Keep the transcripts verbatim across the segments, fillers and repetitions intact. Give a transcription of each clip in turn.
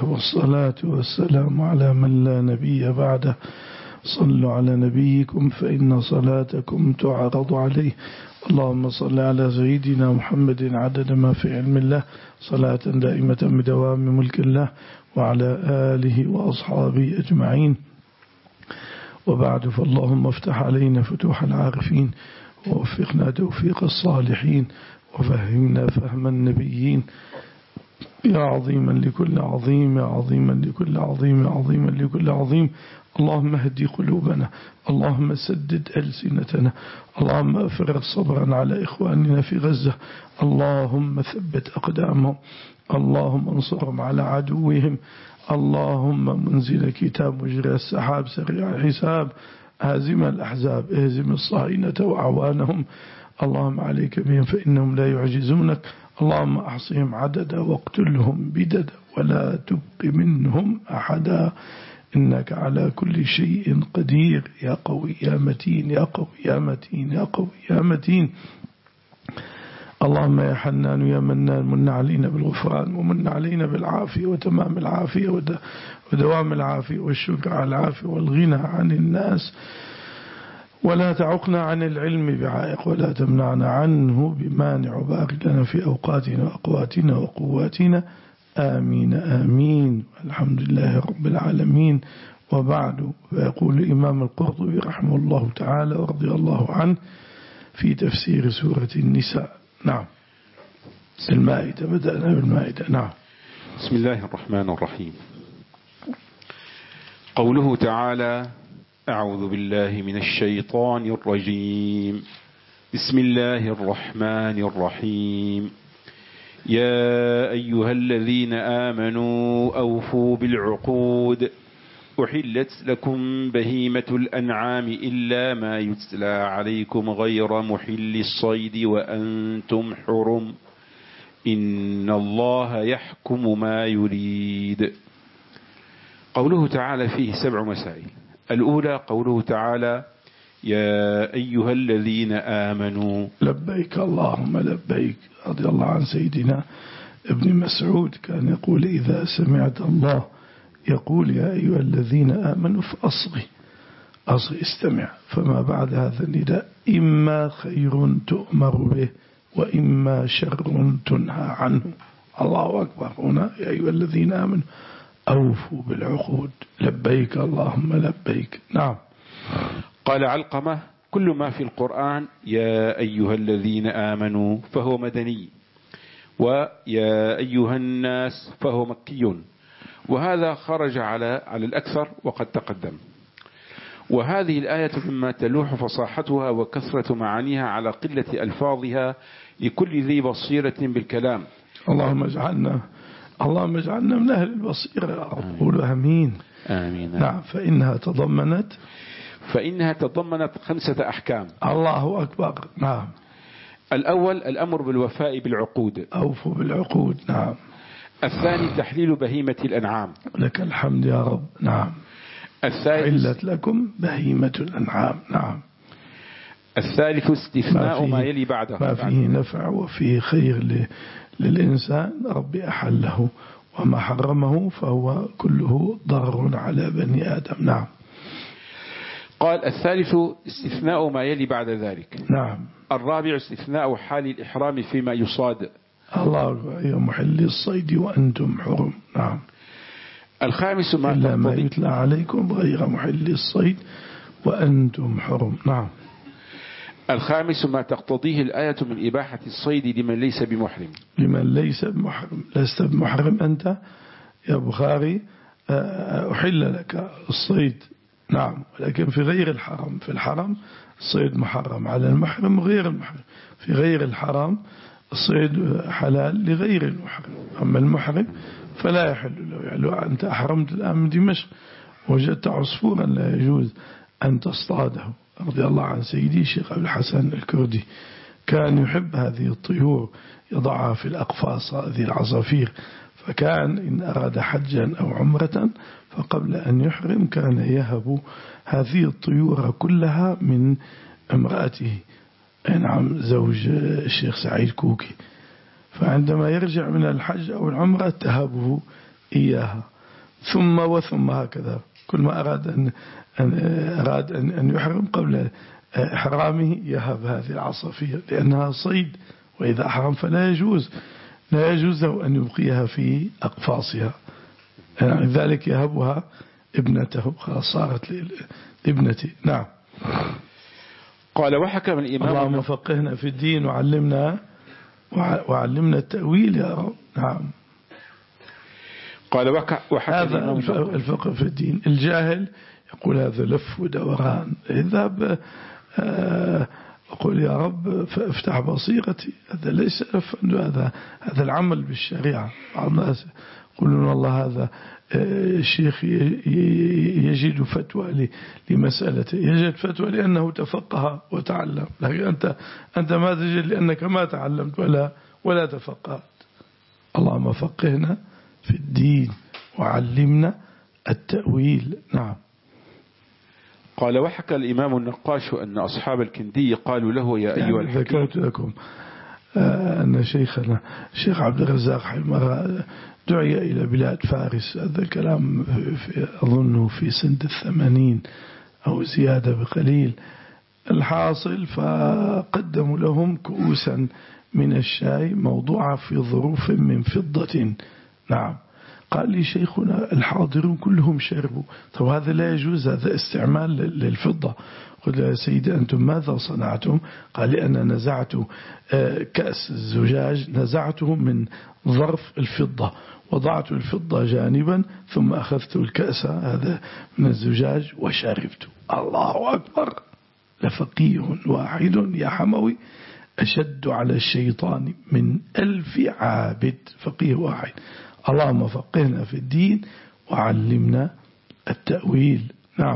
الله والصلاة والسلام على من لا نبي بعده. صلوا على نبيكم فإن صلاتكم تعرض عليه. اللهم صل على سيدنا محمد عدد ما في علم الله صلاة دائمة بدوام ملك الله وعلى آله وأصحابه أجمعين. وبعد، فاللهم افتح علينا فتوح العارفين ووفقنا توفيق الصالحين وفهمنا فهم النبيين يا عظيما لكل عظيم، يا عظيما لكل عظيم، يا عظيما لكل عظيم. اللهم اهدي قلوبنا، اللهم سدد ألسنتنا، اللهم أفرغ صبرا على إخواننا في غزة، اللهم ثبت أقدامهم، اللهم انصرهم على عدوهم، اللهم منزل كتاب مجرى السحاب سريع الحساب هازم الأحزاب اهزم الصهاينة وأعوانهم، اللهم عليك بهم فإنهم لا يعجزونك، اللهم أحصهم عددا واقتلهم بددا ولا تبق منهم أحدا إنك على كل شيء قدير يا قوي يا متين يا قوي يا متين يا قوي يا متين. اللهم يا حنان يا منان من علينا بالغفران ومن علينا بالعافية وتمام العافية ودوام العافية والشكر على العافية والغنى عن الناس، ولا تعقنا عن العلم بعائق ولا تمنعنا عنه بمانع، وبارك لنا في أوقاتنا وأقواتنا وقواتنا. آمين آمين. الحمد لله رب العالمين. وبعد، فيقول الإمام القرطبي رحمه الله تعالى ورضي الله عنه في تفسير سورة النساء. نعم، المائدة، بدأنا بالمائدة. نعم. بسم الله الرحمن الرحيم. قوله تعالى: أعوذ بالله من الشيطان الرجيم. بسم الله الرحمن الرحيم. يا أيها الذين آمنوا أوفوا بالعقود أحلت لكم بهيمة الأنعام إلا ما يتلى عليكم غير محل الصيد وأنتم حرم إن الله يحكم ما يريد. قوله تعالى فيه سبع مسائل. الأولى قوله تعالى: يا أيها الذين آمنوا. لبيك اللهم لبيك. رضي الله عن سيدنا ابن مسعود كان يقول: إذا سمعت الله يقول يا أيها الذين آمنوا فأصغي أصغي استمع، فما بعد هذا النداء إما خير تؤمر به وإما شر تنهى عنه. الله أكبر. هنا يا أيها الذين آمنوا أوفوا بالعقود. لبيك اللهم لبيك. نعم. قال علقمة: كل ما في القرآن يا أيها الذين آمنوا فهو مدني، ويا أيها الناس فهو مكي، وهذا خرج على على الأكثر وقد تقدم. وهذه الآية مما تلوح فصاحتها وكثرة معانيها على قلة ألفاظها لكل ذي بصيرة بالكلام. اللهم اجعلنا اللهم اجعلنا من أهل البصيرة. أقول آمين آمين. نعم. فإنها تضمنت فإنها تضمنت خمسة أحكام. الله أكبر. نعم. الأول الأمر بالوفاء بالعقود، أوفوا بالعقود. نعم. الثاني تحليل بهيمة الأنعام. لك الحمد يا رب. نعم. الثالث حلت لكم بهيمة الأنعام. نعم. الثالث استثناء ما, ما يلي بعده، ما فيه نفع وفيه خير للإنسان ربي أحله، وما حرمه فهو كله ضرر على بني آدم. نعم. قال: الثالث استثناء ما يلي بعد ذلك. نعم. الرابع استثناء حال الإحرام فيما يصاد. الله يا محل الصيد وأنتم حرم. نعم. الخامس ما إلا ما يتلى عليكم غير محل الصيد وأنتم حرم. نعم. الخامس ما تقتضيه الآية من إباحة الصيد لمن ليس بمحرم. لمن ليس بمحرم. لست بمحرم أنت يا بخاري، أحل لك الصيد. نعم. ولكن في غير الحرم. في الحرم الصيد محرم على المحرم وغير المحرم. في غير الحرم الصيد حلال لغير المحرم. أما المحرم فلا يحل له. يعني لو أنت أحرمت الآن من دمشق وجدت عصفورا لا يجوز أن تصطاده. رضي الله عن سيدي شيخ أبو الحسن الكردي كان يحب هذه الطيور، يضعها في الأقفاص هذه العصافير، فكان إن أراد حجا أو عمرة فقبل أن يحرم كان يهب هذه الطيور كلها من امرأته، نعم، زوج الشيخ سعيد كوكي. فعندما يرجع من الحج أو العمرة تهبه إياها. ثم وثم هكذا، كل ما أراد أن, أن, أراد أن, أن يحرم قبل إحرامه يهب هذه العصافير لأنها صيد، وإذا أحرم فلا يجوز لا يجوز له أن يبقيها في أقفاصها، يعني ذلك يهبها ابنته، خلاص صارت لابنتي. نعم. قال وحكم الإمام اللهم فقهنا في الدين وعلمنا وعلمنا التأويل يا رب. نعم. قال وحكم هذا الفقه في الدين. الجاهل يقول هذا لف ودوران، اذهب أقول يا رب فافتح بصيرتي، هذا ليس لف، هذا هذا العمل بالشريعة. بعض الناس يقولون والله هذا الشيخ يجد فتوى لمسألته، يجد فتوى لأنه تفقه وتعلم، لكن أنت أنت ما تجد لأنك ما تعلمت ولا ولا تفقهت. اللهم فقهنا في الدين وعلمنا التأويل. نعم. قال وحكى الإمام النقاش أن أصحاب الكندي قالوا له يا أيها الحكيم. ذكرت لكم أن شيخنا الشيخ عبد الرزاق حمرة دعي إلى بلاد فارس، هذا الكلام في أظنه في سنة الثمانين أو زيادة بقليل. الحاصل فقدموا لهم كؤوسا من الشاي موضوعة في ظروف من فضة. نعم. قال لي شيخنا الحاضرون كلهم شربوا. طب هذا لا يجوز، هذا استعمال للفضة. قلت له يا سيدي أنتم ماذا صنعتم؟ قال لي أنا نزعت كأس الزجاج، نزعته من ظرف الفضة، وضعت الفضة جانبا، ثم أخذت الكأس هذا من الزجاج وشربت. الله أكبر، لفقيه واحد يا حموي أشد على الشيطان من ألف عابد. فقيه واحد. اللهم فقهنا في الدين وعلمنا التأويل. نعم.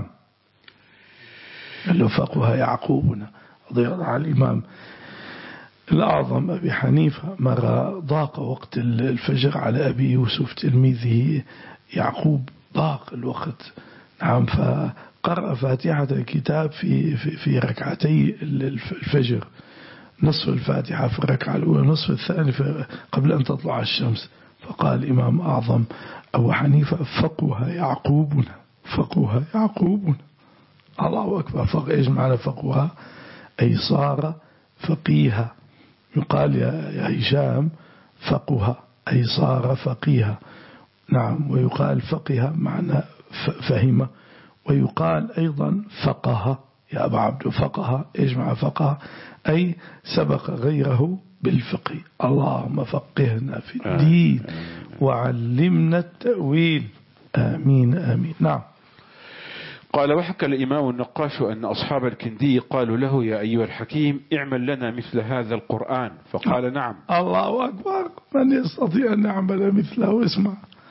اللي فقه يعقوبنا رضي الله عن الإمام الأعظم أبي حنيفة، مرة ضاق وقت الفجر على أبي يوسف تلميذه يعقوب، ضاق الوقت. نعم. فقرأ فاتحة الكتاب في, في, في ركعتي الفجر، نصف الفاتحة في الركعة الأولى، نصف الثاني قبل أن تطلع الشمس. فقال الإمام أعظم أبو حنيفة فقه يعقوبنا، فقه يعقوبنا. الله أكبر. فقه إيش معنى فقه؟ أي صار فقيها. يقال يا هشام فقه أي صار فقيها. نعم. ويقال فقه معنى فهم، ويقال أيضا فقه يا أبا عبد. فقه إيش معنى فقه؟ أي سبق غيره بالفقه. اللهم فقهنا في الدين وعلمنا التأويل. آمين آمين. نعم. قال وحكى الإمام النقاش أن أصحاب الكندي قالوا له يا أيها الحكيم اعمل لنا مثل هذا القرآن، فقال نعم. الله أكبر، من يستطيع أن يعمل مثله؟ اسمع.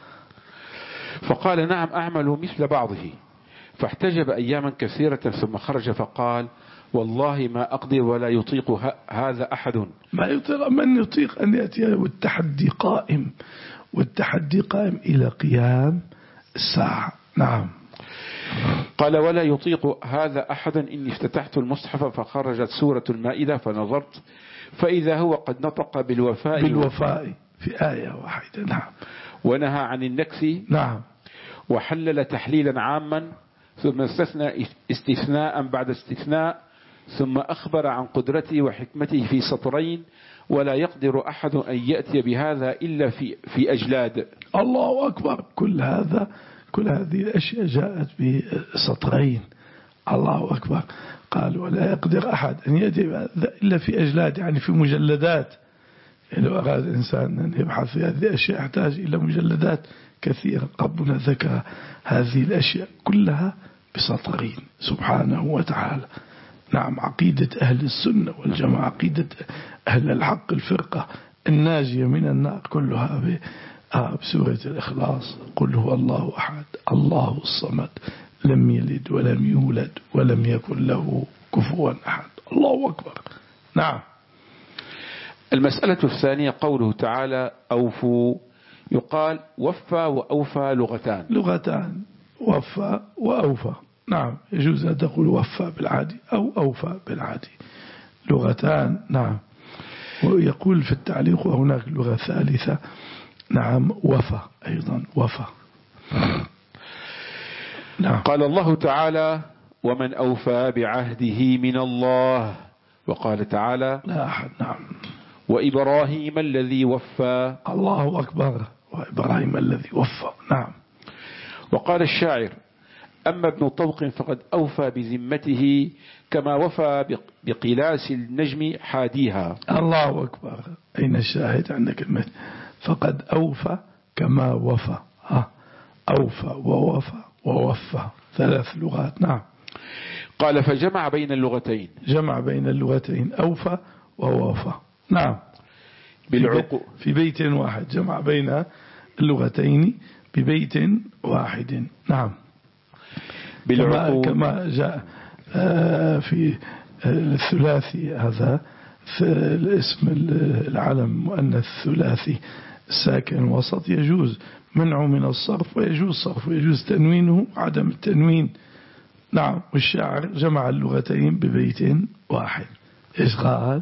فقال نعم أعمل مثل بعضه. فاحتجب أياما كثيرة ثم خرج فقال والله ما أقدر ولا يطيق هذا أحد. ما يطيق، من يطيق أن يأتي؟ والتحدي قائم، والتحدي قائم إلى قيام الساعة. نعم. قال ولا يطيق هذا أحد إني افتتحت المصحف فخرجت سورة المائدة فنظرت فإذا هو قد نطق بالوفاء بالوفاء في آية واحدة. نعم. ونهى عن النكث. نعم. وحلل تحليلا عاما ثم استثنى استثناء بعد استثناء، ثم أخبر عن قدرته وحكمته في سطرين ولا يقدر أحد أن يأتي بهذا إلا في في أجلاد. الله أكبر. كل هذا كل هذه الأشياء جاءت بسطرين. الله أكبر. قال ولا يقدر أحد أن يأتي بهذا إلا في أجلاد، يعني في مجلدات. لو أراد الإنسان أن يبحث في هذه الأشياء يحتاج إلى مجلدات كثيرة. ربنا ذكر هذه الأشياء كلها بسطرين سبحانه وتعالى. نعم. عقيدة أهل السنة والجماعة، عقيدة أهل الحق الفرقة الناجية من النار كلها بسورة الإخلاص. قل هو الله أحد الله الصمد لم يلد ولم يولد ولم يكن له كفوا أحد. الله أكبر. نعم. المسألة الثانية قوله تعالى أوفوا. يقال وفى وأوفى لغتان. لغتان وفى وأوفى. نعم. يجوز أن تقول وفى بالعادي أو أوفى بالعادي، لغتان. نعم. ويقول في التعليق وهناك لغة ثالثة. نعم. وفى أيضا. وفى. نعم. قال الله تعالى ومن أوفى بعهده من الله. وقال تعالى لا أحد. نعم. وإبراهيم الذي وفى. الله أكبر. وإبراهيم الذي وفى. نعم. وقال الشاعر أما ابن طوق فقد أوفى بذمته كما وفى بقلاس النجم حاديها. الله أكبر. أين الشاهد عندك كلمة فقد أوفى كما وفى؟ ها أوفى ووفى ووفى ثلاث لغات. نعم. قال فجمع بين اللغتين. جمع بين اللغتين أوفى ووفى. نعم. بالعقو في بيت واحد جمع بين اللغتين ببيت واحد. نعم. كما, كما جاء في الثلاثي هذا في الاسم العلم مؤنث ثلاثي الساكن وسط يجوز منعه من الصرف ويجوز صرف ويجوز تنوينه عدم التنوين. نعم. والشاعر جمع اللغتين ببيت واحد. إيش قال؟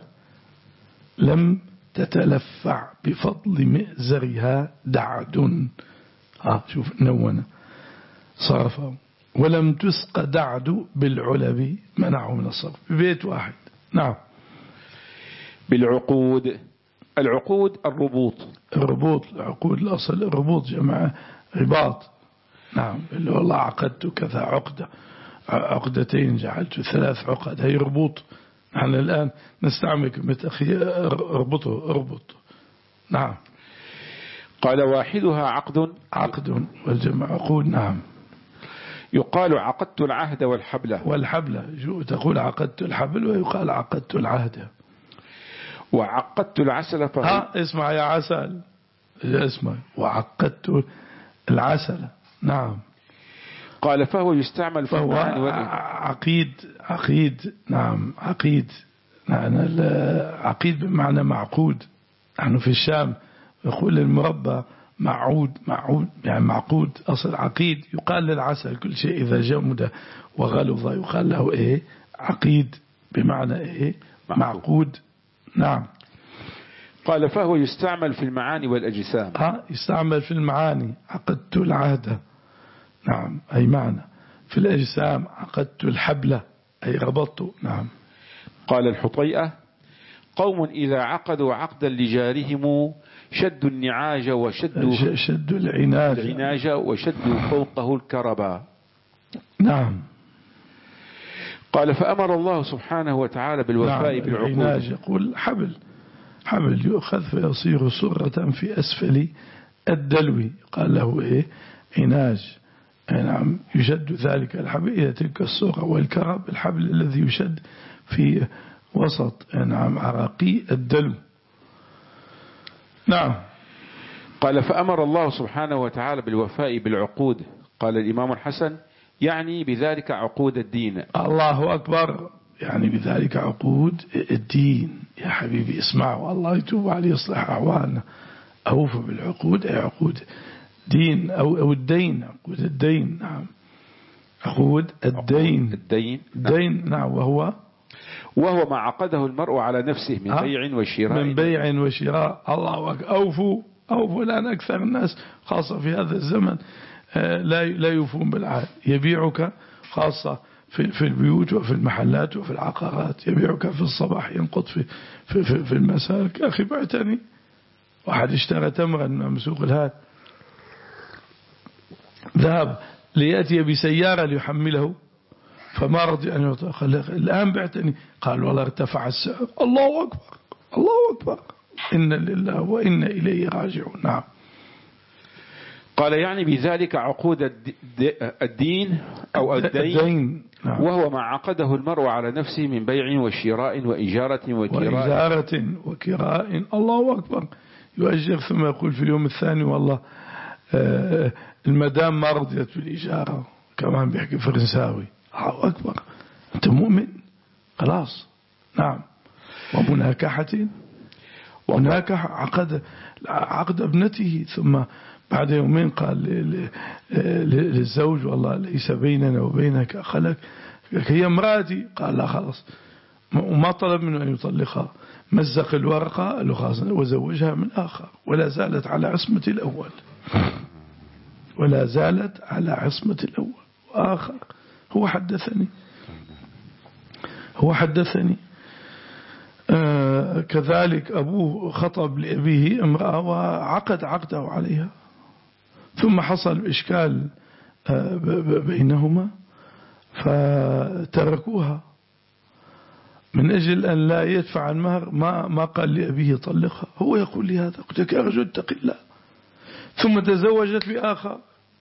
لم تتلفع بفضل مئزرها دعد. ها شوف نونا صرفه. ولم تسق دعد بالعلب منعه من الصرف ببيت واحد. نعم. بالعقود. العقود الربوط. الربوط العقود الأصل الربوط جمع رباط. نعم. اللي والله عقدت كذا عقدة عقدتين جعلت ثلاث عقد هي ربوط. نحن الآن نستعمل كلمة أخي اربطه اربط. نعم. قال واحدها عقد. عقد والجمع عقود. نعم. يقال عقدت العهد والحبل. والحبل تقول عقدت الحبل ويقال عقدت العهد. وعقدت العسل فهو ها اسمع يا عسل اسمع وعقدت العسل. نعم. قال فهو يستعمل في فهو عقيد عقيد. نعم عقيد. نحن عقيد بمعنى معقود. نحن في الشام يقول المربى معود معود يعني معقود. أصل عقيد يقال للعسل كل شيء إذا جمد وغلظ يقال له إيه عقيد بمعنى إيه معقود. نعم. قال فهو يستعمل في المعاني والأجسام. ها يستعمل في المعاني عقدت العهد. نعم أي معنى. في الأجسام عقدت الحبلة أي ربطت. نعم. قال الحطيئة قوم إذا عقدوا عقدا لجارهم شدوا النعاج وشدوا شدوا العناج, العناج وشدوا فوقه الكربا. نعم. قال فأمر الله سبحانه وتعالى بالوفاء نعم. بالعقود. العناج يقول حبل حبل يؤخذ فيصير سرة في أسفل الدلو قال له إيه عناج. نعم. يشد ذلك الحبل إلى تلك السرة والكرب الحبل الذي يشد في وسط نعم عراقي الدلو. نعم. قال فأمر الله سبحانه وتعالى بالوفاء بالعقود. قال الإمام الحسن يعني بذلك عقود الدين. الله أكبر. يعني بذلك عقود الدين. يا حبيبي اسمعوا الله يتوب عليه يصلح أحوالنا. أوفوا بالعقود أي عقود دين أو, أو الدين عقود الدين. نعم. عقود الدين الدين. الدين. نعم. وهو وهو ما عقده المرء على نفسه من بيع وشراء. من بيع وشراء. الله أكبر. أوفوا أوفوا. الآن أكثر الناس خاصة في هذا الزمن لا لا يوفون بالعهد. يبيعك خاصة في في البيوت وفي المحلات وفي العقارات. يبيعك في الصباح ينقض في في في, في المساء. أخي بعتني واحد اشترى تمرا من سوق الهاد ذهب ليأتي بسيارة ليحمله فما رضي أن يعطى. الآن بعتني قال والله ارتفع السعر. الله أكبر الله أكبر. إن لله وإن إليه راجعون. نعم. قال يعني بذلك عقود الدين أو الدين, الدين. نعم. وهو ما عقده المرء على نفسه من بيع وشراء وإجارة وكراء وإجارة وكراء. الله أكبر. يؤجر ثم يقول في اليوم الثاني والله آه المدام ما رضيت بالإجارة كمان بيحكي فرنساوي. الله أكبر. أنت مؤمن خلاص. نعم. ومناكحة وناكح عقد عقد ابنته ثم بعد يومين قال للزوج والله ليس بيننا وبينك خلق هي امرأتي. قال لا خلاص وما طلب منه أن يطلقها. مزق الورقة وزوجها من آخر ولا زالت على عصمة الأول. ولا زالت على عصمة الأول. وآخر هو حدثني هو حدثني آه كذلك أبوه خطب لأبيه امرأة وعقد عقده عليها، ثم حصل إشكال آه بينهما فتركوها من أجل أن لا يدفع المهر. ما ما قال لأبيه طلقها، هو يقول لي هذا، قلت لك يا رجل اتق الله. ثم تزوجت بآخر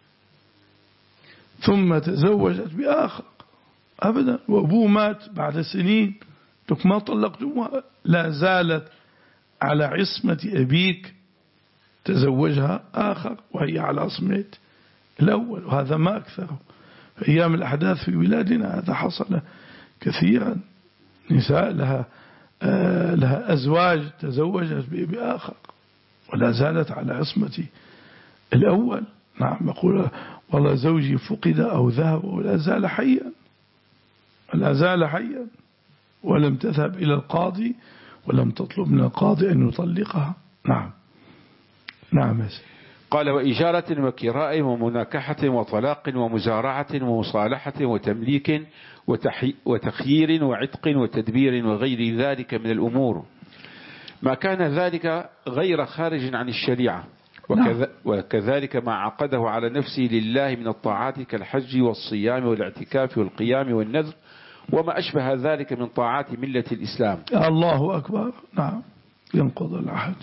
ثم تزوجت بآخر أبدا، وأبوه مات بعد سنين، لك ما طلقتمها، لا زالت على عصمة أبيك، تزوجها آخر وهي على عصمة الأول. وهذا ما أكثره في أيام الأحداث في بلادنا، هذا حصل كثيرا، نساء لها آه لها أزواج تزوجت بآخر ولا زالت على عصمة الأول. نعم، يقول والله زوجي فقد أو ذهب ولا زال حيا، ولا زال حيا، ولم تذهب إلى القاضي ولم تطلب من القاضي أن يطلقها. نعم نعم. قال وإجارة وكراء ومناكحة وطلاق ومزارعة ومصالحة وتمليك وتخيير وعتق وتدبير وغير ذلك من الأمور، ما كان ذلك غير خارج عن الشريعة، وكذ وكذلك ما عقده على نفسه لله من الطاعات كالحج والصيام والاعتكاف والقيام والنذر وما أشبه ذلك من طاعات ملة الإسلام. الله أكبر. نعم، ينقض العهد.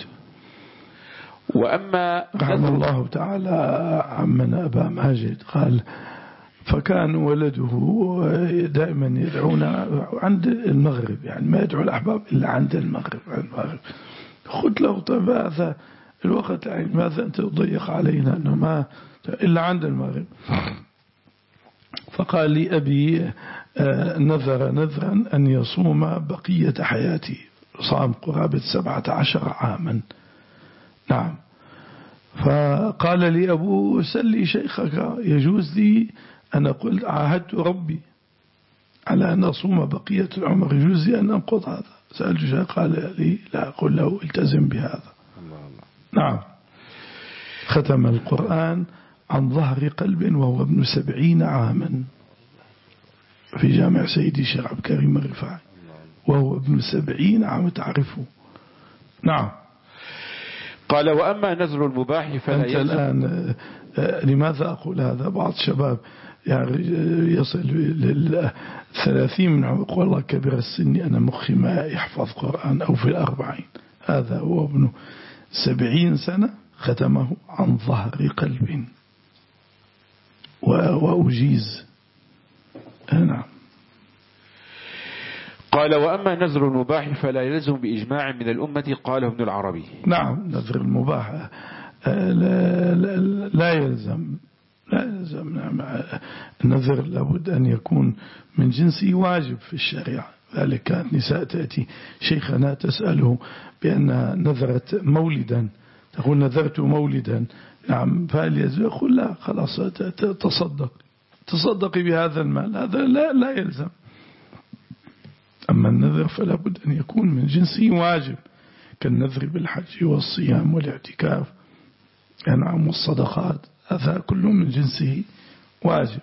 وأما رحمه الله تعالى عمنا أبا ماجد قال فكان ولده دائما يدعون عند المغرب، يعني ما يدعو الأحباب إلا عند المغرب. قلت له طيب هذا الوقت يعني ماذا أنت تضيق علينا أنه ما إلا عند المغرب؟ فقال لي أبي نذر نذرا أن يصوم بقية حياتي، صام قرابة سبعة عشر عاما. نعم. فقال لي أبو سلي شيخك، يجوز لي أن أقول عاهدت ربي على أن أصوم بقية العمر، يجوز لي أن أنقض هذا؟ سألت شيخ قال لي لا، أقول له التزم بهذا. الله الله. نعم. ختم القرآن عن ظهر قلب وهو ابن سبعين عاما في جامع سيدي الشيخ عبد الكريم الرفاعي، وهو ابن سبعين عام، تعرفه. نعم. قال وأما نذر المباح فلا أنت الآن لماذا أقول هذا؟ بعض الشباب يعني يصل للثلاثين من عمره والله كبر السن أنا مخي ما يحفظ قرآن، أو في الأربعين. هذا هو ابن سبعين سنة ختمه عن ظهر قلب وأجيز. نعم. قال وأما نذر المباح فلا يلزم بإجماع من الأمة، قاله ابن العربي. نعم، نذر المباح لا, لا, لا يلزم لا يلزم نعم. النذر لابد أن يكون من جنسه واجب في الشريعة. ذلك كانت نساء تأتي شيخنا تسأله بأنها نذرت مولدا، تقول نذرت مولدا، نعم، فهل يلزم؟ يقول لا، خلاص تصدق تصدقي بهذا المال، هذا لا, لا يلزم. أما النذر فلا بد أن يكون من جنسه واجب، كالنذر بالحج والصيام والاعتكاف، نعم، والصدقات، هذا كله من جنسه واجب.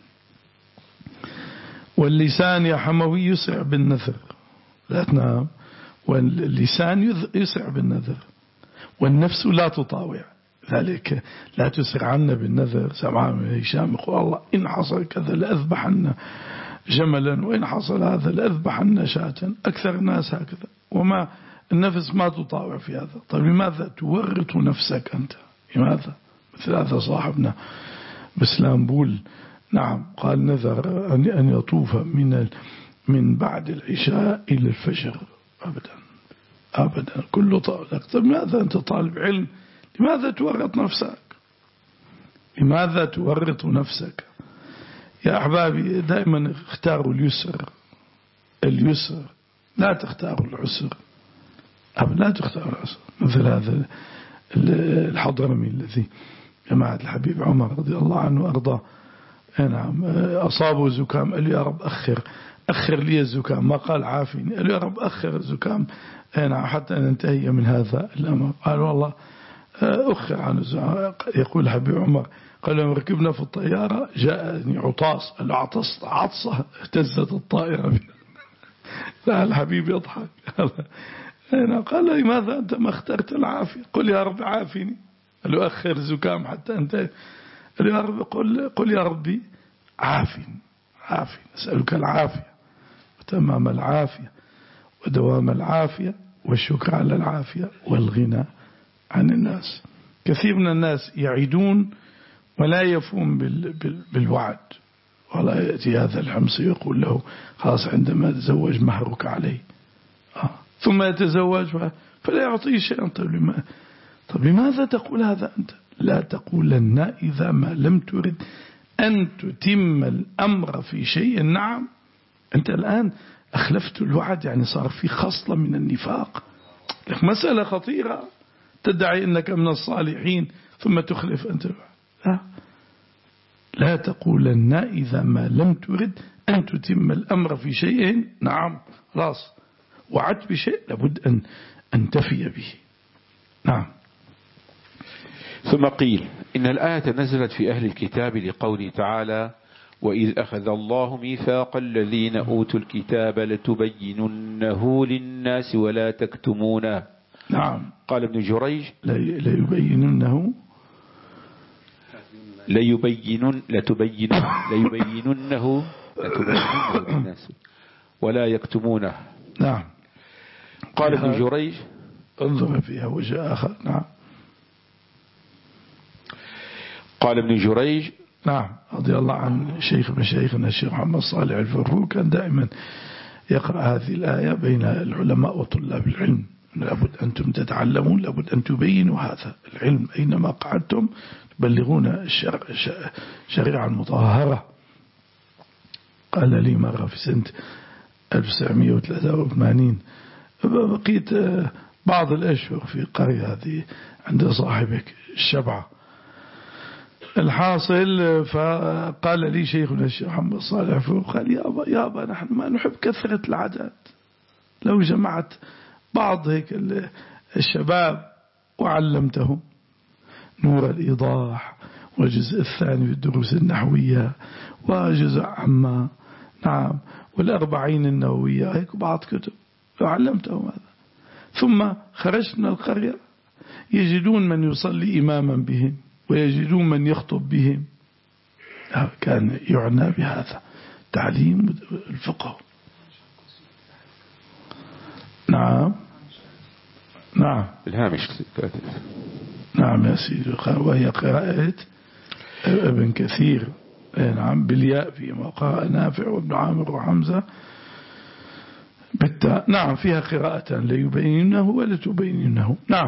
واللسان يا حموي يسرع بالنذر، لا تنام، واللسان يسرع بالنذر، والنفس لا تطاوع، ذلك لا تسرعن بالنذر. سمع من هشام يقول الله إن حصل كذا لأذبحن جملا، وإن حصل هذا لأذبحن شاة. أكثر الناس هكذا، وما النفس ما تطاوع في هذا. طيب لماذا تورط نفسك أنت؟ لماذا؟ مثل هذا صاحبنا بسلامبول، نعم، قال نذر أن يطوف من من بعد العشاء إلى الفجر. أبدا أبدا، كله طالب. طيب لماذا أنت طالب علم؟ لماذا تورط نفسك؟ لماذا تورط نفسك؟ يا أحبابي دائما اختاروا اليسر، اليسر، لا تختاروا العسر، لا تختاروا العسر. مثل هذا الحضرمي الذي جماعة الحبيب عمر رضي الله عنه وأرضاه، نعم، أصابه زكام، قال يا رب أخر أخر لي الزكام، ما قال عافيني، قال يا رب أخر الزكام نعم حتى ننتهي من هذا الأمر. قال والله أخر عن الزكام. يقول الحبيب عمر قال لما ركبنا في الطيارة جاءني عطاس، قال له عطست عطسة اهتزت الطائرة. لا الحبيب يضحك. هنا قال لماذا أنت ما اخترت العافية؟ قل يا رب عافني. قال له أخر زكام حتى أنت. قال يا رب قل, قل يا ربي عافني عافني، أسألك العافية وتمام العافية ودوام العافية والشكر على العافية والغنى عن الناس. كثير من الناس يعيدون ولا يفهم بال بال بالوعد، ولا يأتي هذا الحمص يقول له خلاص عندما تزوج مهرك عليه، آه. ثم يتزوج فلا يعطيه شيئا. طيب, لما طيب لماذا تقول هذا أنت؟ لا تقولن إذا ما لم ترد أن تتم الأمر في شيء. نعم أنت الآن أخلفت الوعد، يعني صار في خصلة من النفاق. لك مسألة خطيرة، تدعي أنك من الصالحين ثم تخلف أنت الوعد. لا, لا تقولن إذا ما لم ترد أن تتم الأمر في شيء. نعم خلاص وعدت بشيء لابد أن أن تفي به. نعم. ثم قيل إن الآية نزلت في أهل الكتاب لقوله تعالى وإذ أخذ الله ميثاق الذين أوتوا الكتاب لتبيننه للناس ولا تكتمونه. نعم. قال ابن جريج ليبيننه ليبينن لتبينن ليبيننه لتبيننه للناس ولا يكتمونه. نعم. قال ابن جريج انظر فيها وجه آخر. نعم. قال ابن جريج نعم رضي الله عن شيخ مشايخنا الشيخ محمد صالح الفروق كان دائما يقرأ هذه الآية بين العلماء وطلاب العلم، لابد أنتم تتعلمون، لابد أن تبينوا هذا العلم أينما قعدتم، تبلغون الشريعة المطهرة. قال لي مرة في سنة ألف وتسعمئة وثلاثة وثمانين بقيت بعض الأشهر في قرية هذه عند صاحبك الشبعة. الحاصل فقال لي شيخنا الشيخ محمد صالح قال يابا يابا نحن ما نحب كثرة العادات، لو جمعت بعض هيك الشباب وعلمتهم نور الإيضاح والجزء الثاني في الدروس النحوية وجزء عما نعم والأربعين النووية هيك بعض كتب وعلمتهم هذا، ثم خرجت من القرية يجدون من يصلي إماما بهم ويجدون من يخطب بهم. كان يعنى بهذا تعليم الفقه. نعم نعم الهامش كاتب. نعم يا سيدي. وهي قراءة ابن كثير نعم بالياء في موقع نافع وابن عامر وحمزة بالتاء. نعم فيها قراءة ليبيننه ولا تبيننه. نعم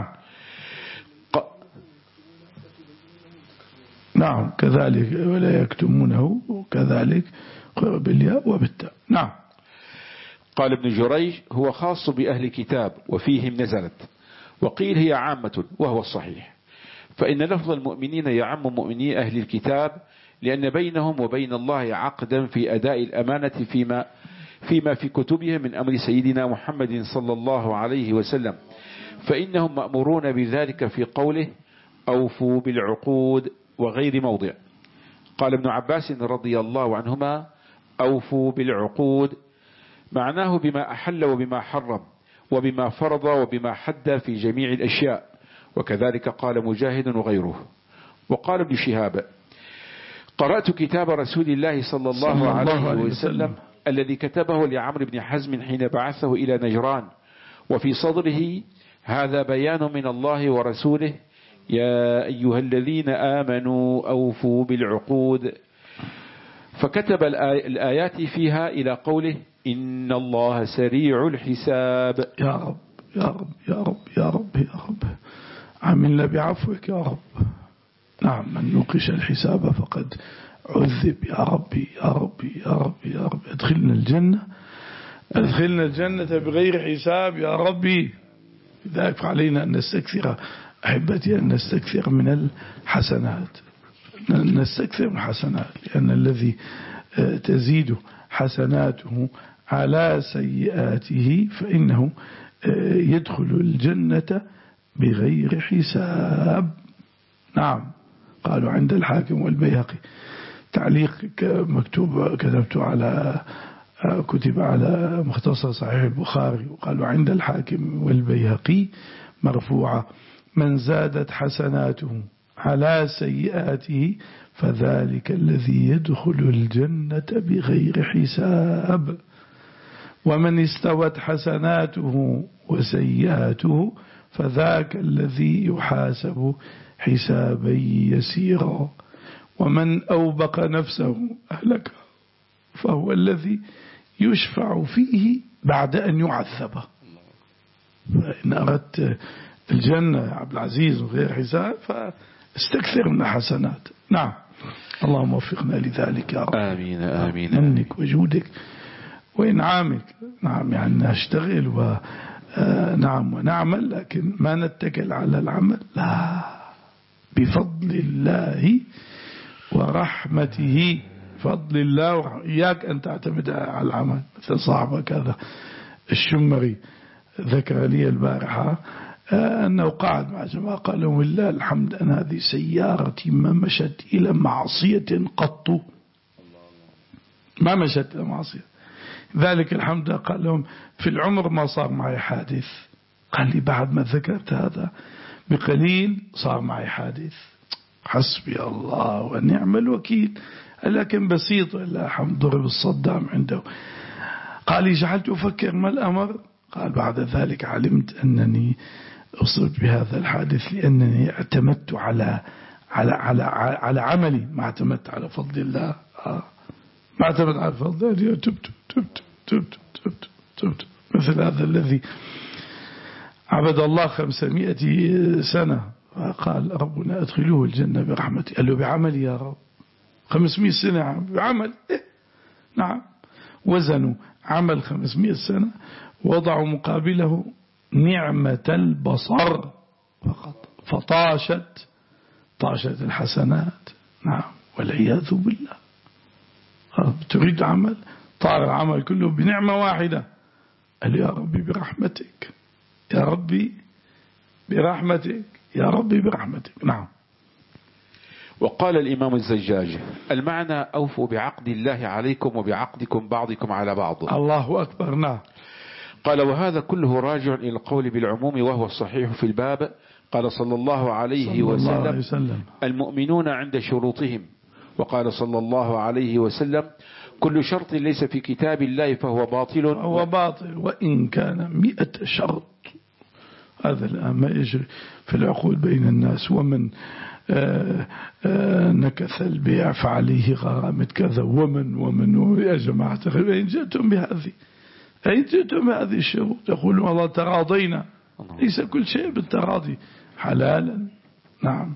نعم كذلك ولا يكتمونه وكذلك بالياء وبالتاء. نعم. قال ابن جريج هو خاص بأهل كتاب وفيهم نزلت، وقيل هي عامة وهو الصحيح، فإن لفظ المؤمنين يعم مؤمني أهل الكتاب لأن بينهم وبين الله عقدا في أداء الأمانة فيما فيما في كتبهم من أمر سيدنا محمد صلى الله عليه وسلم، فإنهم مأمورون بذلك في قوله أوفوا بالعقود وغير موضع. قال ابن عباس رضي الله عنهما أوفوا بالعقود معناه بما أحل وبما حرم وبما فرض وبما حد في جميع الأشياء، وكذلك قال مجاهد وغيره. وقال ابن شهاب قرأت كتاب رسول الله صلى الله, صلى الله عليه, عليه وسلم, وسلم الذي كتبه لعمرو بن حزم حين بعثه إلى نجران، وفي صدره هذا بيان من الله ورسوله يا أيها الذين آمنوا أوفوا بالعقود، فكتب الآيات فيها إلى قوله إن الله سريع الحساب. يا رب يا رب يا رب يا رب يا رب عملنا بعفوك يا رب. نعم من نوقش الحساب فقد عذب. يا ربي يا ربي يا ربي يا رب ادخلنا الجنة ادخلنا الجنة بغير حساب يا ربي. لذلك علينا أن نستكثر أحبتي أن نستكثر من الحسنات، نستكثر من الحسنات، لأن الذي تزيد حسناته على سيئاته فإنه يدخل الجنة بغير حساب. نعم قالوا عند الحاكم والبيهقي. تعليق مكتوب كتبته على كتب على مختصر صحيح البخاري، وقالوا عند الحاكم والبيهقي مرفوعة: من زادت حسناته على سيئاته فذلك الذي يدخل الجنة بغير حساب، ومن استوت حسناته وسيئاته فذاك الذي يحاسب حسابا يسيرا، ومن أوبق نفسه أهلك فهو الذي يشفع فيه بعد أن يعذبه. فإن أردت الجنة يا عبد العزيز وغير حساب فاستكثر من الحسنات. نعم، اللهم وفقنا لذلك يا رب. آمين آمين. منك وجودك وإنعامك. نعم، يعني نشتغل و نعم ونعمل، لكن ما نتكل على العمل، لا، بفضل الله ورحمته. فضل الله، إياك أن تعتمد على العمل. مثل صاحبك هذا الشمري ذكر لي البارحة أنه قاعد مع جماعة قال لهم: والله الحمد أن هذه سيارتي ما مشت إلى معصية قط، ما مشت إلى معصية، ذلك الحمد. قال لهم: في العمر ما صار معي حادث. قال لي: بعد ما ذكرت هذا بقليل صار معي حادث. حسبي الله ونعم الوكيل. لكن بسيط، إلا الحمد، ضرب الصدام عنده. قال لي: جعلت أفكر ما الأمر؟ قال: بعد ذلك علمت أنني أصبت بهذا الحادث لأنني اعتمدت على على على على عملي، ما اعتمدت على فضل الله. آه. ما اعتمد على فضل الله. تبت تبت تبت تبت تبت مثل هذا الذي عبد الله خمسمائة سنة فقال: ربنا أدخلوه الجنة برحمتي. قال له: بعملي يا رب. خمسمائة سنة بعمل. إيه؟ نعم. وزنوا عمل خمسمائة سنة، وضعوا مقابله نعمة البصر فقط، فطاشت طاشت الحسنات. نعم، والعياذ بالله. تريد عمل، طار العمل كله بنعمة واحدة. قال: يا ربي برحمتك، يا ربي برحمتك، يا ربي برحمتك. نعم. وقال الإمام الزجاج: المعنى: أوفوا بعقد الله عليكم وبعقدكم بعضكم على بعض. الله أكبر. نعم. قال: وهذا كله راجع إلى القول بالعموم، وهو الصحيح في الباب. قال صلى الله عليه صلى وسلم, الله عليه وسلم: المؤمنون عند شروطهم. وقال صلى الله عليه وسلم: كل شرط ليس في كتاب الله فهو باطل هو باطل وإن كان مئة شرط. هذا الآن ما يجري في العقود بين الناس. ومن آآ آآ نكث البيع فعليه غرامة كذا، ومن ومن يا جماعة أين جئتم بهذه؟ أين جئتم بهذه الشروط؟ يقولون والله تراضينا. ليس كل شيء بالتراضي حلالا. نعم.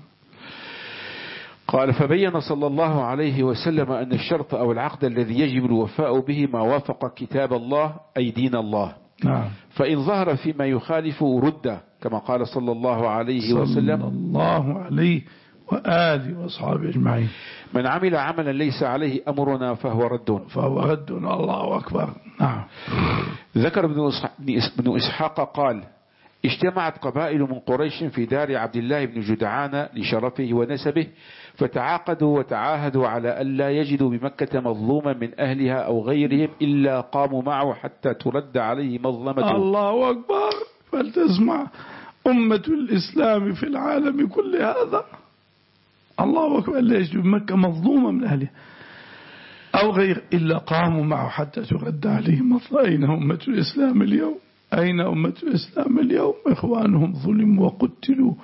قال: فبين صلى الله عليه وسلم أن الشرط أو العقد الذي يجب الوفاء به ما وافق كتاب الله أي دين الله. نعم. فإن ظهر فيما يخالف رد، كما قال صلى الله عليه وسلم صلى الله عليه وآله وأصحابه أجمعين: من عمل عملا ليس عليه أمرنا فهو رد فهو رد. الله أكبر. نعم. ذكر ابن إسحاق قال: اجتمعت قبائل من قريش في دار عبد الله بن جدعان لشرفه ونسبه، فتعاقدوا وتعاهدوا على ألا يجدوا بمكة مظلوما من أهلها أو غيرهم إلا قاموا معه حتى ترد عليه مظلمته. الله أكبر. فلتسمع أمة الإسلام في العالم كل هذا. الله أكبر. ألا يجدوا بمكة مظلوما من أهلها أو غير إلا قاموا معه حتى ترد عليه مظلمته. أين أمة الإسلام اليوم؟ أين أمة الإسلام اليوم؟ إخوانهم ظلموا وقتلوا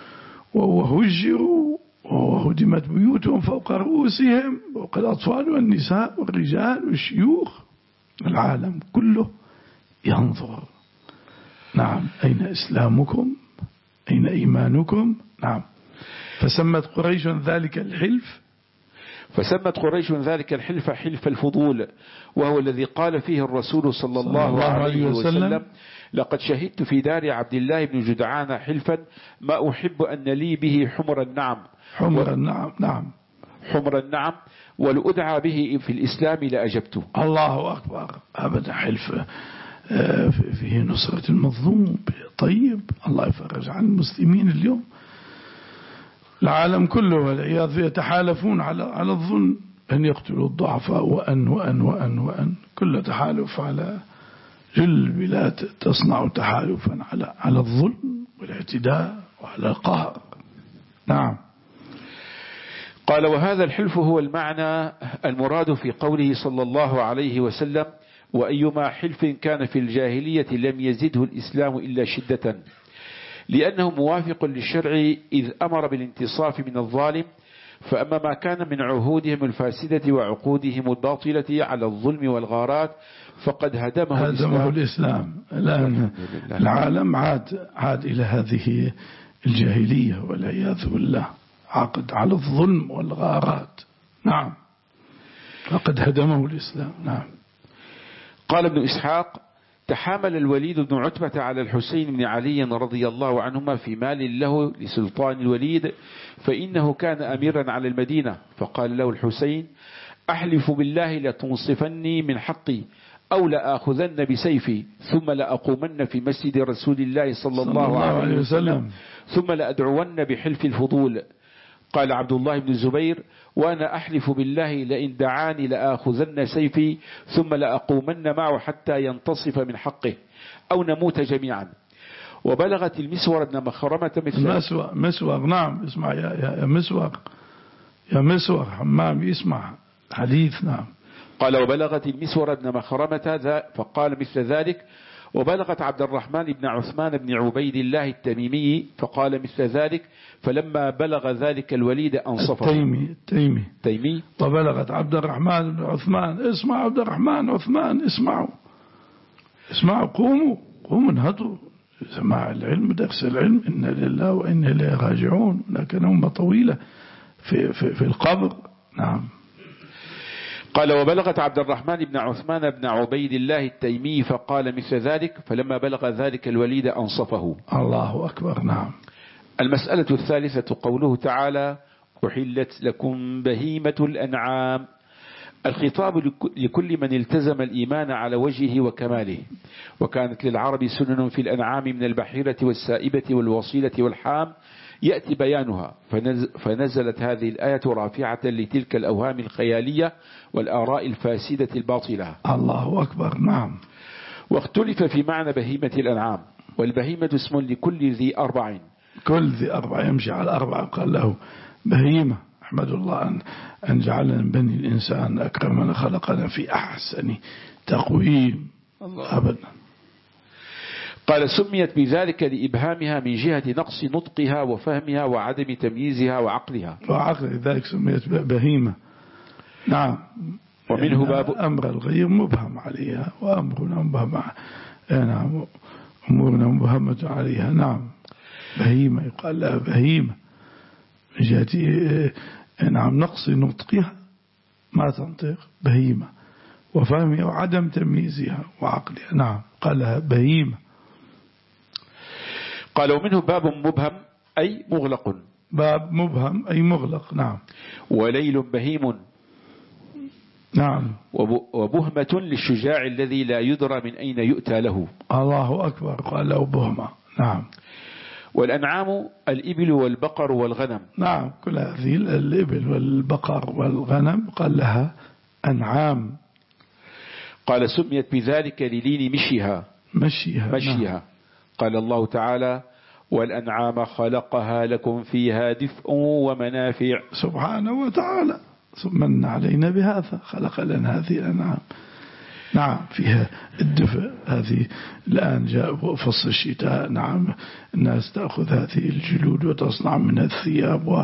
وهجروا وهدمت بيوتهم فوق رؤوسهم، فوق الأطفال والنساء والرجال والشيوخ. العالم كله ينظر. نعم. أين إسلامكم؟ أين إيمانكم؟ نعم. فسمت قريش ذلك الحلف فسمت قريش ذلك الحلف حلف الفضول، وهو الذي قال فيه الرسول صلى الله, الله عليه وسلم, وسلم: لقد شهدت في دار عبد الله بن جدعان حلفا ما أحب أن لي به حمر النعم. حمر النعم. نعم. حمر النعم ولأدعى به في الإسلام لأجبته. الله أكبر. أبدا. حلف فيه نصرة المظلوم. طيب، الله يفرج عن المسلمين اليوم. العالم كله والعياذ يتحالفون على على الظلم، أن يقتلوا الضعفاء وأن وأن وأن وأن كل تحالف على جل البلاد تصنع تحالفا على على الظلم والاعتداء وعلى القهر. نعم. قال: وهذا الحلف هو المعنى المراد في قوله صلى الله عليه وسلم: وأيما حلف كان في الجاهلية لم يزده الإسلام إلا شدة، لأنه موافق للشرع إذ أمر بالانتصاف من الظالم. فأما ما كان من عهودهم الفاسدة وعقودهم الباطلة على الظلم والغارات فقد هدمه, هدمه الإسلام. الآن العالم عاد عاد إلى هذه الجاهلية والعياذ بالله، عقد على الظلم والغارات. نعم. فقد هدمه الإسلام. نعم. قال ابن إسحاق: تحامل الوليد بن عتبة على الحسين بن علي رضي الله عنهما في مال له لسلطان الوليد، فإنه كان أميرا على المدينة، فقال له الحسين: أحلف بالله لتنصفني من حقي أو لآخذن بسيفي ثم لأقومن في مسجد رسول الله صلى الله عليه وسلم ثم لأدعون بحلف الفضول. قال عبد الله بن الزبير: وأنا أحلف بالله لئن دعاني لآخذن سيفي ثم لأقومن معه حتى ينتصف من حقه أو نموت جميعا. وبلغت المسور بن مخرمة مثل مسور مسور نعم. اسمع يا, يا, يا مسور يا مسور حمام يسمع حديث. نعم. قال: وبلغت المسور بن مخرمة فقال مثل ذلك. وبلغت عبد الرحمن بن عثمان بن عبيد الله التميمي فقال مثل ذلك. فلما بلغ ذلك الوليد أنصفه. التيمي التيمي تيمي. وبلغت عبد الرحمن بن عثمان. اسمع عبد الرحمن عثمان، اسمعوا اسمعوا قوموا قوموا انهضوا. سماع العلم درس العلم. إن لله وإنا إليه راجعون. هناك نومة طويلة في, في, في القبر. نعم. قال: وبلغت عبد الرحمن بن عثمان بن عبيد الله التيمي فقال مثل ذلك. فلما بلغ ذلك الوليد أنصفه. الله أكبر. نعم. المسألة الثالثة قوله تعالى: أحلت لكم بهيمة الأنعام. الخطاب لكل من التزم الإيمان على وجهه وكماله. وكانت للعرب سنن في الأنعام من البحيرة والسائبة والوصيلة والحام يأتي بيانها، فنزلت هذه الآية رافعة لتلك الأوهام الخيالية والآراء الفاسدة الباطلة. الله أكبر. نعم. واختلف في معنى بهيمة الأنعام. والبهيمة اسم لكل ذي أربع. كل ذي أربع يمشي على أربع قال له بهيمة. أحمد الله أن, أن جعلنا من بني الإنسان أكرمنا خلقنا في أحسن تقويم. الله أبدا. قال: سميت بذلك لإبهامها من جهة نقص نطقها وفهمها وعدم تمييزها وعقلها. وعقل ذلك سميت بهيمة. نعم. ومنه يعني باب أمر الغير مبهم عليها وأمرنا مبهم. نعم. أمورنا مبهمة عليها. نعم. بهيمة يقال لها بهيمة من جهة نعم نقص نطقها ما تنطق بهيمة، وفهمها وعدم تمييزها وعقلها. نعم. قال لها بهيمة. قال: ومنه باب مبهم أي مغلق. باب مبهم أي مغلق. نعم. وليل بهيم. نعم. وبهمة للشجاع الذي لا يدرى من أين يؤتى له. الله أكبر. قال له بهمة. نعم. والأنعام الإبل والبقر والغنم. نعم. كل هذه الإبل والبقر والغنم قال لها أنعام. قال: سميت بذلك للين مشيها مشيها, مشيها. نعم. قال الله تعالى: والأنعام خلقها لكم فيها دفء ومنافع. سبحانه وتعالى من علينا بهذا، خلق لنا هذه الأنعام. نعم. فيها الدفء. هذه الآن جاء فصل الشتاء. نعم. الناس تأخذ هذه الجلود وتصنع منها الثياب و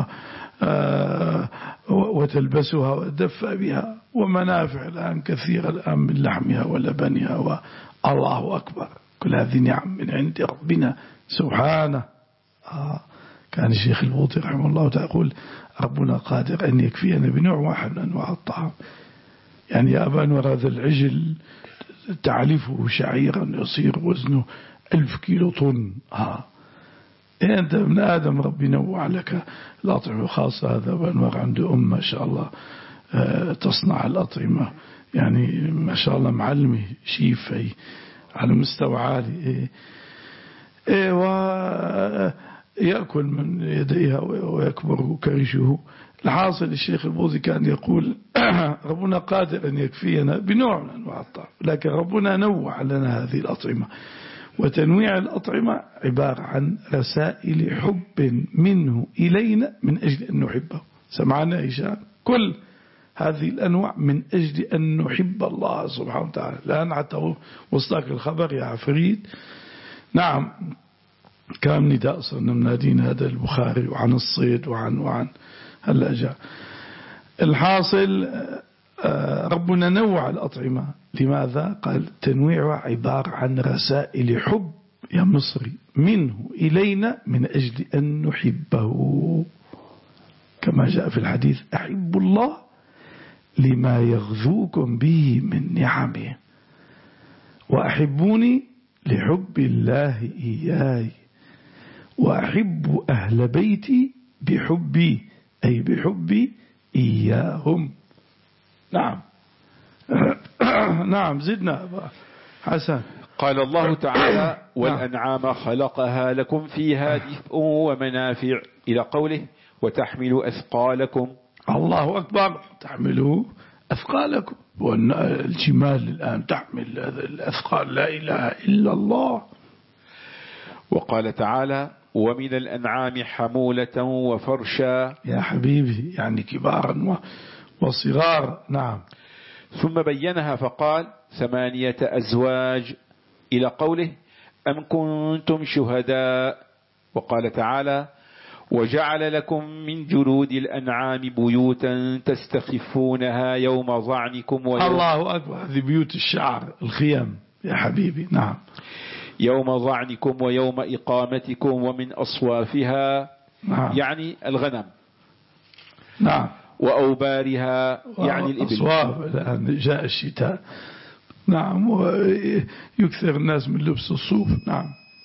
وتلبسها وتدفأ بها، ومنافع الآن كثيرة الآن من لحمها ولبنها. والله أكبر. كل هذه نعم من عند ربنا سبحانه. آه. كان الشيخ البوطي رحمه الله تعالى يقول: ربنا قادر أن يكفينا بنوع واحد من أنواع الطعام. يعني يا أبا أنور هذا العجل تعلفه شعيرا يصير وزنه ألف كيلو طن. آه. إيه أنت ابن آدم ربي نوع لك الأطعمة خاصة. هذا أبا أنور عنده أم ما شاء الله آه تصنع الأطعمة، يعني ما شاء الله معلمة شيفة على مستوى عالي. إيه, إيه و يأكل من يديها ويكبر كرشه. الحاصل الشيخ البوذي كان يقول ربنا قادر أن يكفينا بنوع من أنواع الطعام، لكن ربنا نوع لنا هذه الأطعمة، وتنويع الأطعمة عبارة عن رسائل حب منه إلينا من أجل أن نحبه. سمعنا هشام؟ كل هذه الأنواع من أجل أن نحب الله سبحانه وتعالى. الآن حتى وصلك الخبر يا عفريت. نعم، كان نداء صرنا منادين هذا البخاري وعن الصيد وعن وعن هلا جاء. الحاصل ربنا نوع الأطعمة. لماذا؟ قال تنويعها عبارة عن رسائل حب يا مصري منه إلينا من أجل أن نحبه، كما جاء في الحديث أحب الله لما يغذوكم به من نعمه، وأحبوني لحب الله إياي، وأحب أهل بيتي بحبي أي بحبي إياهم. نعم. نعم زدنا أبا حسن. قال الله تعالى والأنعام خلقها لكم فيها دفء ومنافع إلى قوله وتحمل أثقالكم. الله أكبر، تحملوا أثقالكم. والجمال الآن تحمل الأثقال، لا إله إلا الله. وقال تعالى ومن الأنعام حمولة وفرشا. يا حبيبي يعني كبارا وصغار. نعم. ثم بينها فقال ثمانية أزواج إلى قوله أم كنتم شهداء. وقال تعالى وجعل لكم من جلود الأنعام بيوتا تستخفونها يوم ظعنكم ويوم الله أكبر، هذه بيوت الشعر الخيام يا حبيبي. نعم. يوم ظعنكم ويوم إقامتكم ومن أصوافها. نعم. يعني الغنم. نعم. وأوبارها يعني الإبل. أصواب الآن جاء الشتاء. نعم. ويكثر الناس من لبس الصوف. نعم.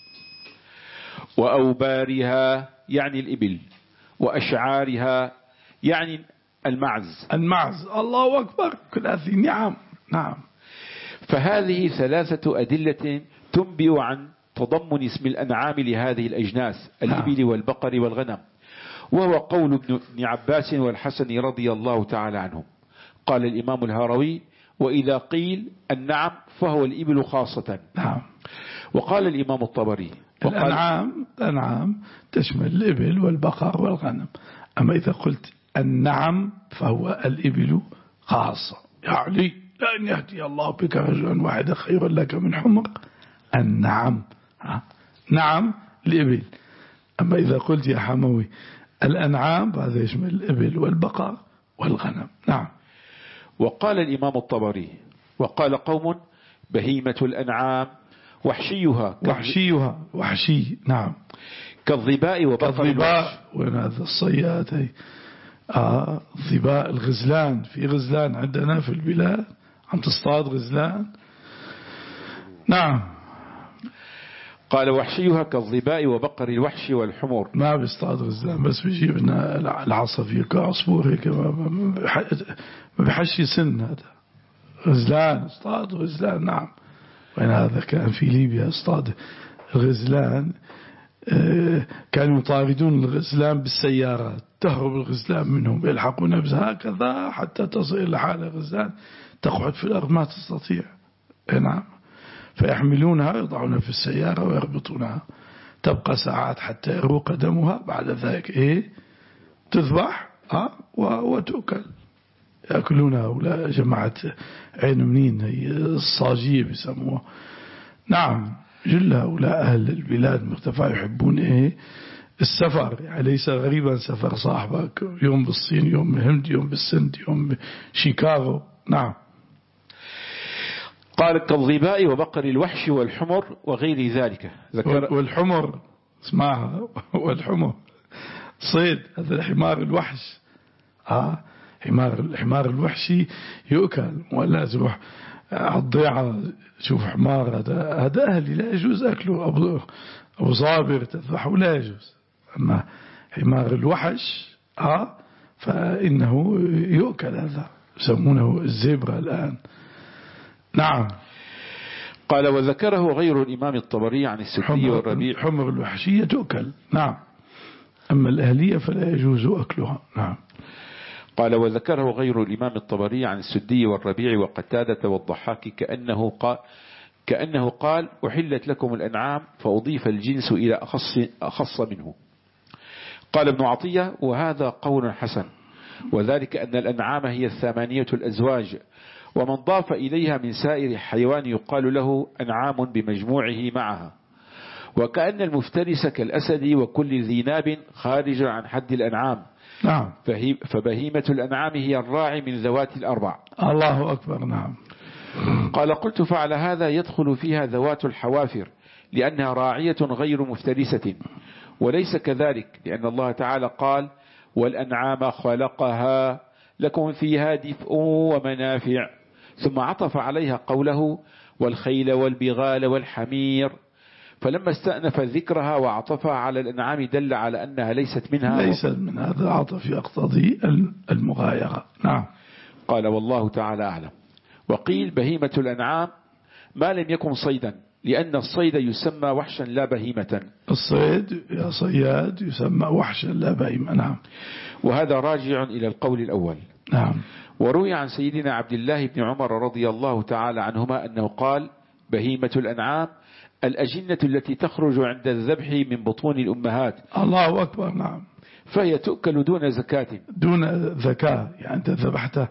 وأوبارها يعني الإبل، وأشعارها يعني المعز. المعز. الله أكبر، كل هذه نعم. نعم. فهذه ثلاثة أدلة تنبئ عن تضمن اسم الأنعام لهذه الأجناس الإبل والبقر والغنم، وهو قول ابن عباس والحسن رضي الله تعالى عنهم. قال الإمام الهروي وإذا قيل النعم فهو الإبل خاصة. نعم. وقال الإمام الطبري الأنعام الأنعام تشمل الإبل والبقر والغنم، أما إذا قلت النعم فهو الإبل خاصة. يعني لأن يهدي الله بك رجلا واحدا خير لك من حمر النعم. نعم الإبل. أما إذا قلت يا حموي الأنعام فهذا يشمل الإبل والبقر والغنم. نعم. وقال الإمام الطبري وقال قوم بهيمة الأنعام وحشيها وحشيها وحشي. نعم. كالظباء وبقر الوحش. وين هذا الصياد؟ آه الظباء الغزلان. في غزلان عندنا في البلاد عم تصطاد غزلان. نعم. قال وحشيها كالظباء وبقر الوحش والحمر. ما بيصطاد غزلان، بس بيجيب لنا العصافير كعصفور هيك، ما بحشي سن. هذا غزلان، اصطاد غزلان. نعم. وين هذا؟ كان في ليبيا اصطاد الغزلان، كانوا يطاردون الغزلان بالسيارات، تهرب الغزلان منهم، يلحقون بس هكذا حتى تصل لحال الغزلان تقعد في الأرض ما تستطيع. نعم. فيحملونها ويضعونها في السيارة ويربطونها، تبقى ساعات حتى يروق دمها، بعد ذلك إيه تذبح ها وتؤكل. يأكلونها ولا جماعة عين منين هي الصاجية بيسموها. نعم. جل هؤلاء أهل البلاد المرتفعة يحبون إيه السفر، يعني ليس غريبا سفر صاحبك يوم بالصين يوم بالهند يوم بالسند يوم بشيكاغو. نعم. قال كالظباء وبقر الوحش والحمر وغير ذلك. ذكر والحمر اسمعها والحمر صيد. هذا الحمار الوحش. آه حمار الحمار الوحشي يؤكل، ولا تروح الضيعة شوف حمار هذا هذا أهلي لا يجوز أكله. أبو أبو صابر تذبحه لا يجوز. أما حمار الوحش آه فإنه يؤكل، هذا يسمونه الزبرة الآن. نعم. قال وذكره غير الإمام الطبري عن السدي والربيع. حمر الوحشية تؤكل. نعم. أما الأهلية فلا يجوز أكلها. نعم. قال وذكره غير الإمام الطبري عن السدي والربيع وقتادة والضحاك كأنه قال كأنه قال أحلت لكم الأنعام فأضيف الجنس إلى أخص, أخص منه. قال ابن عطية وهذا قول حسن، وذلك أن الأنعام هي الثمانية الأزواج، ومن ضاف إليها من سائر حيوان يقال له أنعام بمجموعه معها، وكأن المفترس كالأسد وكل ذي ناب خارج عن حد الأنعام. نعم. فبهيمة الأنعام هي الراعي من ذوات الأربع. الله أكبر. نعم. قال قلت فعلى هذا يدخل فيها ذوات الحوافر لأنها راعية غير مفترسة، وليس كذلك لأن الله تعالى قال والأنعام خلقها لكم فيها دفء ومنافع، ثم عطف عليها قوله والخيل والبغال والحمير، فلما استأنف ذكرها وعطفها على الأنعام دل على أنها ليست منها. ليست من هذا العطف يقتضي المغايرة. نعم. قال والله تعالى أعلم. وقيل بهيمة الأنعام ما لم يكن صيدا، لأن الصيد يسمى وحشا لا بهيمة. الصيد يا صياد يسمى وحشا لا بهيمة. نعم. وهذا راجع إلى القول الأول. نعم. وروي عن سيدنا عبد الله بن عمر رضي الله تعالى عنهما أنه قال بهيمة الأنعام الأجنة التي تخرج عند الذبح من بطون الأمهات. الله أكبر. نعم. فهي تؤكل دون زكاة. دون زكاة، يعني أنت ذبحت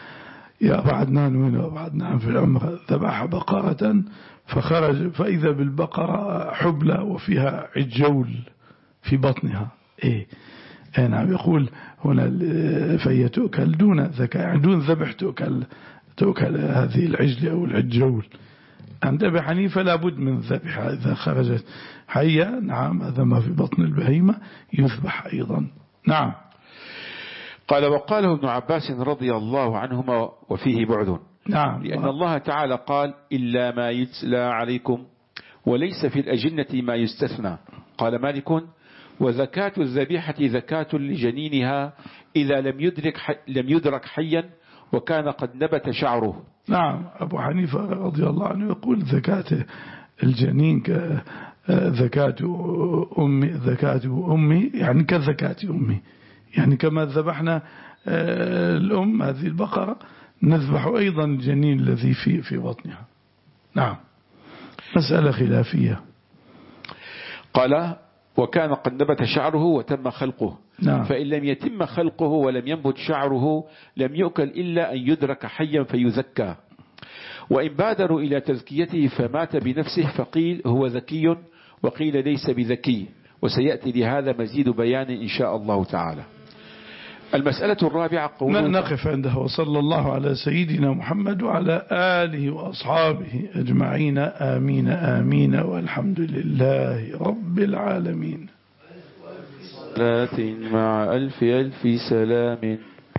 يا أبا عدنان وين أبا عدنان في العمر ذبح بقرة فخرج فإذا بالبقرة حبلى وفيها عجول في بطنها. إيه نعم. يقول هنا فهي تؤكل دون زكاة، يعني دون ذبح تؤكل تؤكل هذه العجل أو العجول. عند أبي حنيفة لابد من ذبحها إذا خرجت حية. نعم. هذا ما في بطن البهيمة يذبح أيضا. نعم. قال وقاله ابن عباس رضي الله عنهما وفيه بعد. نعم. لأن الله تعالى قال إلا ما يتلى عليكم وليس في الأجنة ما يستثنى. قال مالك وزكاة الذبيحة زكاة لجنينها إذا لم يدرك حي لم يدرك حيا وكان قد نبت شعره. نعم. أبو حنيفة رضي الله عنه يقول زكاة الجنين كزكاة أمي، زكاة أمي يعني كزكاة أمي، يعني كما ذبحنا الأم هذه البقرة نذبح أيضا الجنين الذي في في بطنها. نعم. مسألة خلافية. قال وكان قد نبت شعره وتم خلقه. نعم. فإن لم يتم خلقه ولم ينبت شعره لم يؤكل إلا أن يدرك حيا فيزكى. وإن بادروا إلى تزكيته فمات بنفسه فقيل هو ذكي وقيل ليس بذكي، وسيأتي لهذا مزيد بيان إن شاء الله تعالى. المسألة الرابعة قوله نقف عندها. وصلى الله على سيدنا محمد وعلى آله وأصحابه أجمعين. آمين آمين والحمد لله رب العالمين. صلاة مع ألف ألف سلام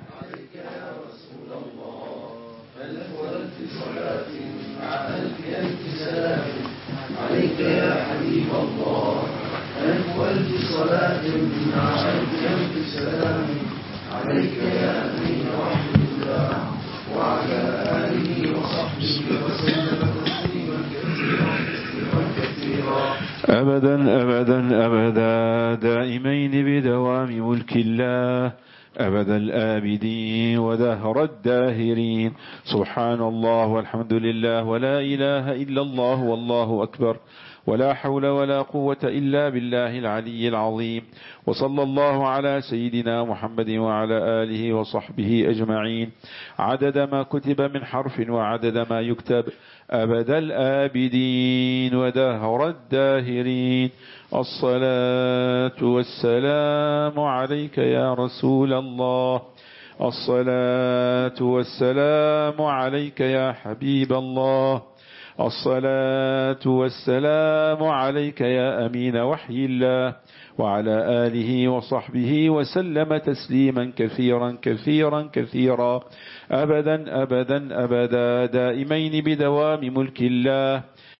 عليك يا حبيب الله. ألف ألف صلاة مع ألف ألف سلام عليك يا أمين رحمة الله وعلى آله وصحبه وسلم تسليما كثيرا كثيرا. أبدا أبدا أبدا دائمين بدوام ملك الله أبد الآبدين ودهر الداهرين. سبحان الله والحمد لله ولا إله إلا الله والله أكبر ولا حول ولا قوة إلا بالله العلي العظيم. وصلى الله على سيدنا محمد وعلى آله وصحبه أجمعين عدد ما كتب من حرف وعدد ما يكتب أبد الآبدين ودهر الداهرين. الصلاة والسلام عليك يا رسول الله. الصلاة والسلام عليك يا حبيب الله. الصلاة والسلام عليك يا أمين وحي الله وعلى آله وصحبه وسلم تسليما كثيرا كثيرا كثيرا أبدا أبدا أبدا دائمين بدوام ملك الله